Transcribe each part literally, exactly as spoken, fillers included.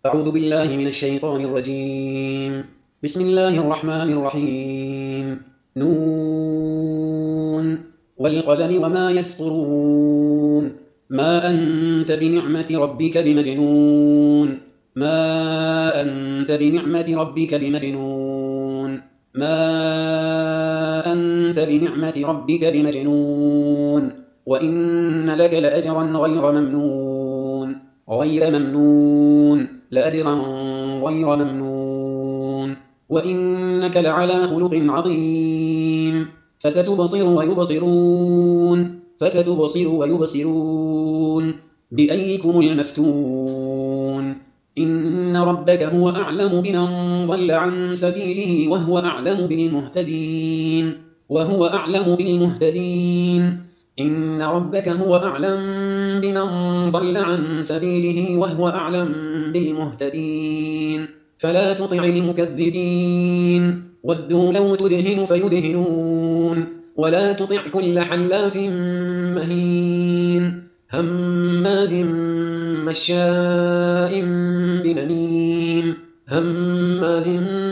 أعوذ بالله من الشيطان الرجيم. بسم الله الرحمن الرحيم. نون والقلم وما يسطرون. ما أنت بنعمة ربك بمجنون. ما أنت بنعمة ربك بمجنون. ما أنت بنعمة ربك بمجنون. وإن لك لأجرا غير ممنون غير ممنون لأجرا غير ممنون وإنك لعلى خلق عظيم. فستبصر ويبصرون فستبصر ويبصرون بأيكم المفتون. إن ربك هو أعلم بمن ضل عن سبيله وهو أعلم بالمهتدين وهو أعلم بالمهتدين. إن ربك هو أعلم بمن ضل عن سبيله وهو أعلم بالمهتدين. فلا تطع المكذبين ودوا لو تدهن فيدهنون. ولا تطع كل حلاف مهين هماز مشاء بنميم هماز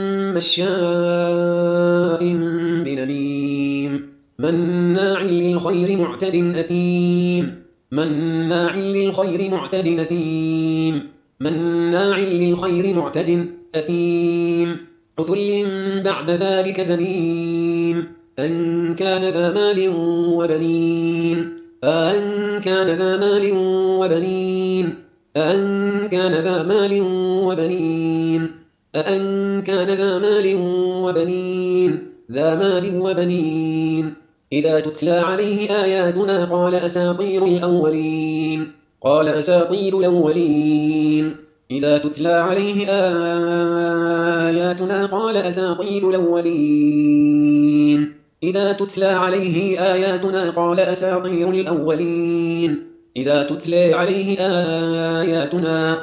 مشاء بنميم مناع للخير معتد أثيم مناع للخير معتد أثيم مناع للخير معتد أثيم عتل بعد ذلك زنيم. أن كان ذا مال وبنين أن كان ذا مال وبنين أن كان ذا مال وبنين أن كان ذا مال وبنين ذا مال وبنين. إذا تتلى عليه آياتنا قال أساطير الأولين قال أساطير الأولين. إذا تتلى عليه آياتنا قال أساطير الأولين إذا تتلى عليه آياتنا قال أساطير الأولين. إذا تتلى عليه آياتنا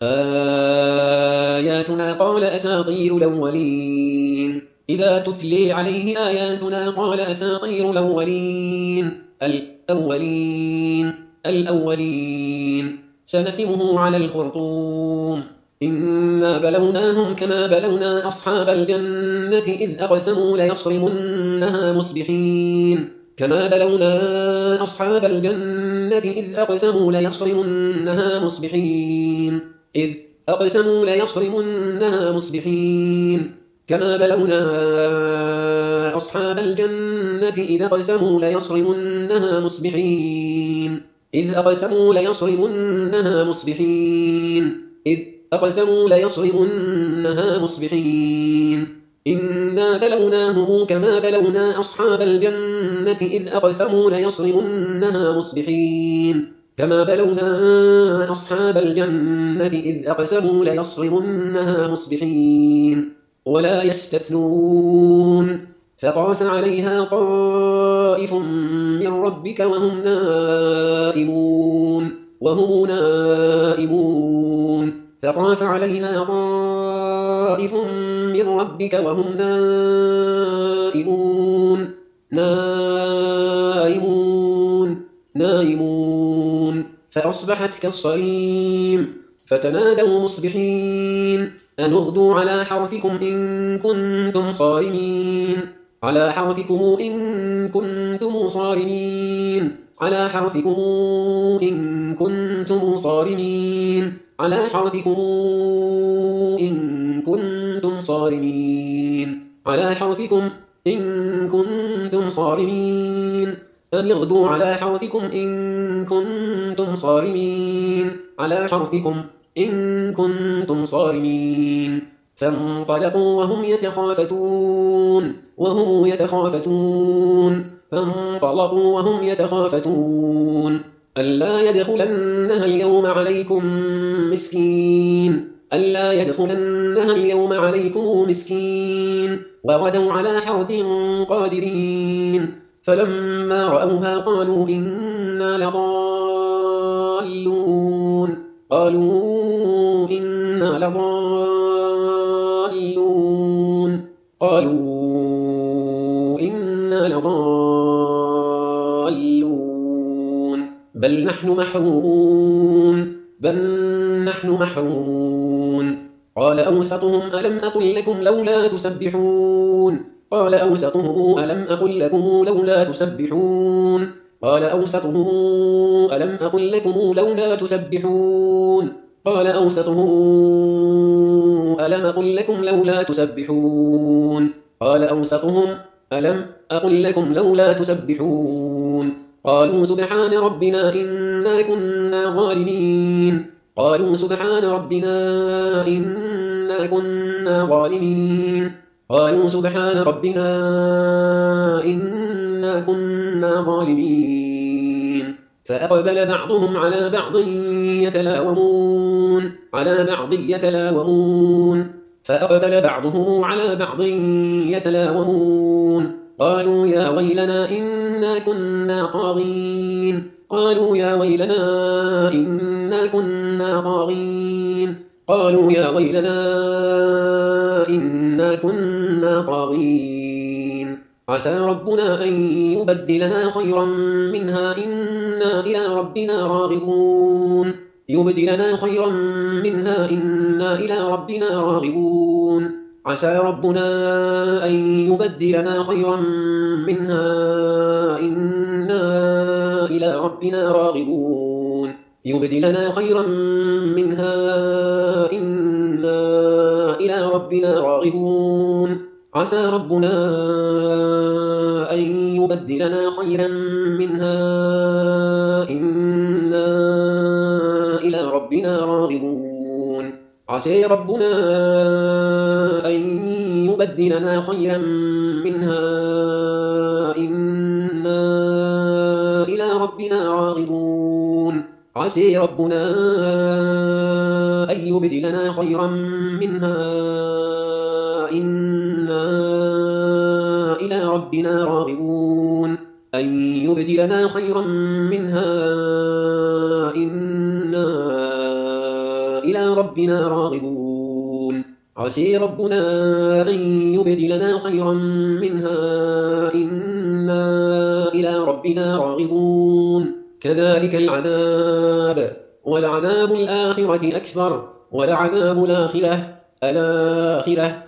آياتنا قال أساطير الأولين إذا تتلي عليه آياتنا قال أساطير الأولين الأولين الأولين. سنسمه على الخرطوم. إنا بلوناهم كما بلونا أصحاب الجنة إذ أقسموا ليصرمنها مصبحين كما بلونا أصحاب الجنة إذ أقسموا ليصرمنها مصبحين إذ أقسموا ليصرمنها مصبحين كما بلونا أصحاب الجنة إذ أقسموا ليصرمنها مصبحين إذ أقسموا ليصرمنها مصبحين إذ أقسموا ليصرمنها مصبحين. إنا بلوناهم كما بلونا أصحاب الجنة إذ أقسموا ليصرمنها مصبحين كما بلونا أصحاب الجنة إذ أقسموا ليصرمنها مصبحين. ولا يستثنون. فطاف عليها طائف من ربك وهم نائمون وهم نائمون فطاف عليها طائف من ربك وهم نائمون نائمون نائمون فأصبحت كالصريم. فتنادوا مصبحين أن اغدوا على حرثكم إن كنتم صارمين على حرثكم إن كنتم صارمين على حرثكم إن كنتم صارمين على حرثكم إن كنتم صارمين على حرثكم إن كنتم صارمين أن اغدوا على حرثكم إن كنتم صارمين على حرثكم إن كنتم صارمين. فانطلقوا وهم يتخافتون وهم يتخافتون فانطلقوا وهم يتخافتون ألا يدخلنها اليوم عليكم مسكين ألا يدخلنها اليوم عليكم مسكين وغدوا على حرد قادرين. فلما رأوها قالوا إنا لضالون قالوا إنا لضالون قالوا إنا لضالون بل نحن محرومون بل نحن محرومون قال أوسطهم ألم أقل لكم لولا تسبحون قال أوسطهم ألم أقل لكم لولا تسبحون قال أوسطهم ألم أقل لكم لولا تسبحون قال أوسطهم ألم أقل لكم لولا تسبحون قال أوسطهم ألم أقل لكم لولا تسبحون قالوا سبحان ربنا إنا كنا ظالمين قالوا سبحان ربنا إنا كنا ظالمين قالوا سبحان ربنا إنا كنا ظالمين فأقبل بعضهم على بعض يتلاومون على بعض يتلاومون فأقبل بعضهم على بعض يتلاومون قالوا يا ويلنا إنا كنا طاغين قالوا يا ويلنا إنا كنا طاغين قالوا يا ويلنا إنا كنا طاغين عسى ربنا أن يبدلنا خيرا منها إنا إلى ربنا راغبون يبدلنا خيرا منها إنا إلى ربنا راغبون عسى ربنا أن يبدلنا خيرا منها إنا إلى ربنا راغبون يبدلنا خيرا منها إنا إلى ربنا راغبون عسى ربنا أن يبدلنا خيرا منها إنا إلى ربنا راغبون عسى ربنا أن يبدلنا خيرا منها إنا إلى ربنا راغبون عسى ربنا أن يبدلنا خيرا منها إنا إلى ربنا راغبون أن يبدلنا خيرا منها إنا إلى ربنا راغبون عسى ربنا أن يبدلنا خيرا منها إنا إلى ربنا راغبون كذلك العذاب ولعذاب الآخرة أكبر ولعذاب الآخرة الآخرة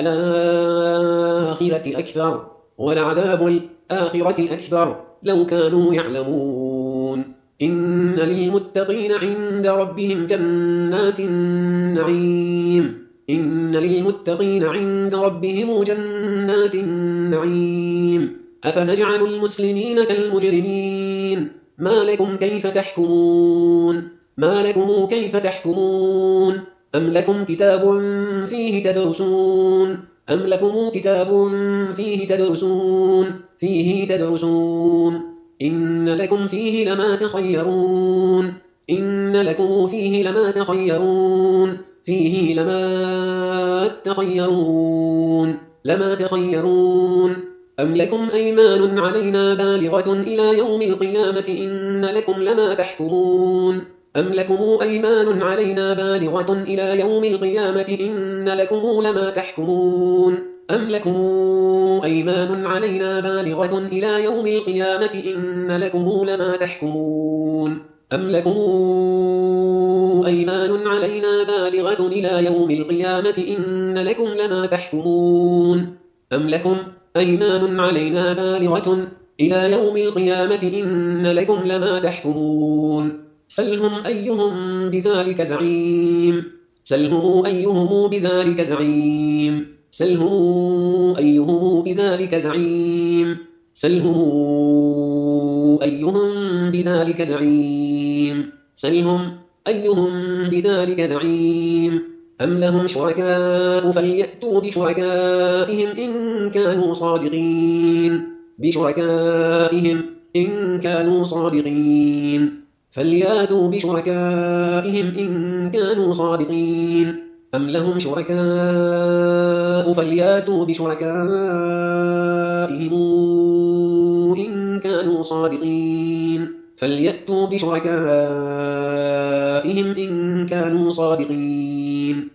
الآخرة أكبر ولعذاب الآخرة أكبر لو كانوا يعلمون إن للمتقين عند ربهم جنات النعيم إن للمتقين عند ربهم جنات النعيم أفنجعل المسلمين كالمجرمين ما لكم كيف تحكمون ما لكم كيف تحكمون أم لكم كتاب فيه تدرسون أم لكم كتاب فيه تدرسون فيه تدرسون إن لكم فيه لما تخيرون إن لكم فيه لما تخيرون فيه لما تخيرون لما تخيرون أم لكم أيمان علينا بالغة إلى يوم القيامة إن لكم لما تحكمون أم لكم أيمان علينا بالغة إلى يوم القيامة إن لكم لما تحكمون أم لكم أيمان علينا بالغة إلى يوم القيامة إن لكم لما تحكمون أم لكم أيمان علينا بالغة إلى يوم القيامة إن لكم لما تحكمون أم لكم أيمان علينا بالغة إلى يوم القيامة إن لكم لما تحكمون سلهم أيهم بذلك زعيم سلهم أيهم بذلك زعيم سلهم أيهم بذلك زعيم سلهم أيهم بذلك زعيم سلهم أيهم بذلك زعيم أم لهم شركاء فليأتوا بشركائهم إن كانوا صادقين بشركائهم إن كانوا صادقين فليأتوا بشركائهم إن كانوا صادقين أم لهم شركاء فليأتوا بشركائهم إن كانوا صادقين فليأتوا بشركائهم إن كانوا صادقين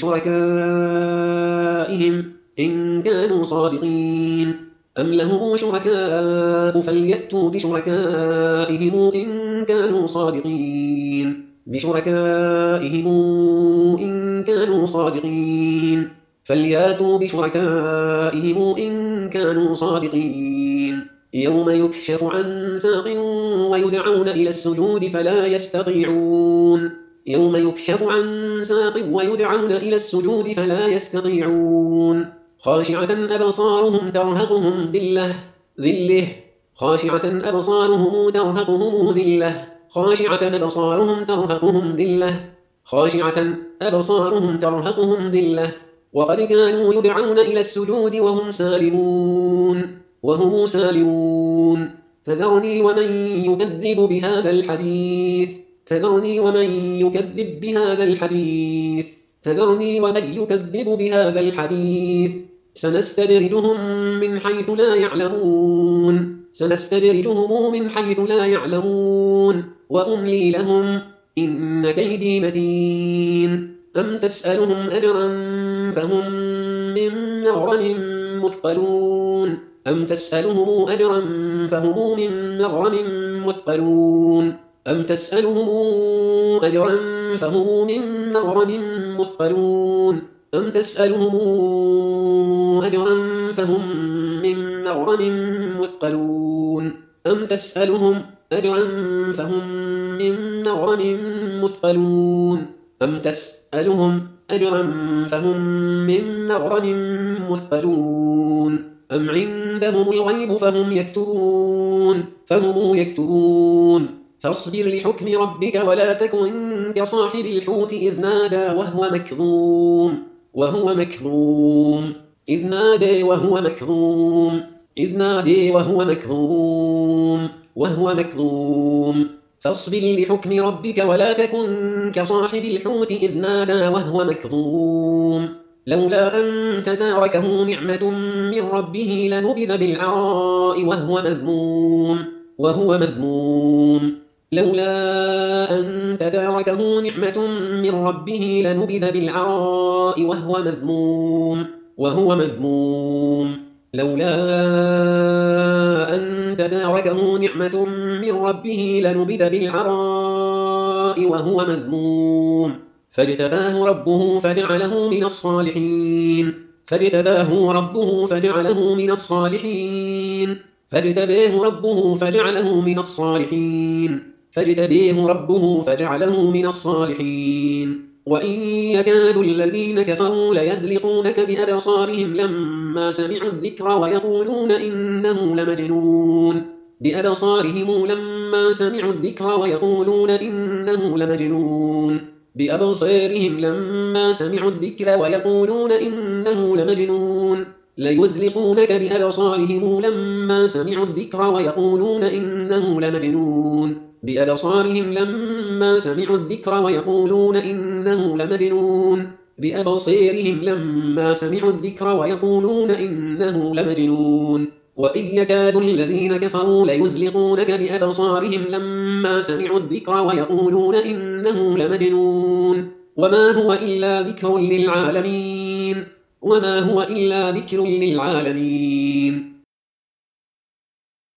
بشركائهم إن كانوا صادقين أم له شركاء فليأتوا بشركائهم إن كانوا صادقين بشركائهم إن كانوا صادقين فلياتوا بشركائهم إن كانوا صادقين يوم يكشف عن ساق ويدعون إلى السجود فلا يستطيعون يوم يكشف عن ساق ويدعون إلى السجود فلا يستطيعون خاشعة أبصارهم ترهقهم ذلة ذله خاشعة أبصارهم ترهقهم ذلة خاشعة أبصارهم ترهقهم ذلة خاشعة أبصارهم ترهقهم ذلة وقد كانوا يدعون إلى السجود وهم سالمون وهم سالمون فذرني ومن يكذب بهذا الحديث فذرني ومن يكذب بهذا الحديث فذرني ومن يكذب بهذا الحديث سنستدرجهم من حيث لا يعلمون سنستدرجهم من حيث لا يعلمون وأملي لهم إن كيدي متين أم تسألهم أجرا فهم من مغرم مثقلون أم تسألهم أجرا فهم من مغرم مثقلون أم تسألهم أجرا فهم من مغرم مثقلون أم تسألهم أجرا فهم من مغرم مثقلون أم تسألهم أجرا فهم من مغرم مثقلون أم تسألهم أجرا فهم من مغرم مثقلون أم عندهم الغيب فهم يكتبون فهم يكتبون فاصبر لحكم ربك ولا تكن كصاحب الحوت إذ نادى وهو مكظوم وهو مكظوم إذ نادى وهو مكظوم إذ نادى وهو مكظوم وهو مكظوم فاصبر لحكم ربك ولا تكن كصاحب الحوت إذ نادى وهو مكظوم لولا أن تداركه نعمة من ربه لنبذ بالعراء وهو مذموم وهو مذموم لولا أن تداركه نعمة من ربه لنبذ بالعراء وهو مذموم وهو مذموم لولا أن تداركه نعمة من ربه لنبذ بالعراء وهو مذموم فاجتباه ربه فجعله من الصالحين فاجتباه ربه فجعله من الصالحين فاجتباه ربه فجعله من الصالحين فاجتباه ربه فجعله من الصالحين وإن يكاد الذين كفروا ليزلقونك بأبصارهم لما سمعوا الذكر ويقولون إنه لمجنون بأبصارهم لما سمعوا الذكر ويقولون إنه لمجنون بأبصارهم لما سمعوا الذكر ويقولون إنه لمجنون ليزلقونك بأبصارهم لما سمعوا الذكر ويقولون إنه لمجنون بأبصارهم لما سمعوا الذكر ويقولون إنه لمجنون بأبصارهم لما سمعوا الذكر ويقولون إنه لمجنون وإن يكاد الذين كفروا ليزلقونك بأبصارهم لما سمعوا الذكر ويقولون إنه لمجنون وما هو إلا ذكر للعالمين وما هو إلا ذكر للعالمين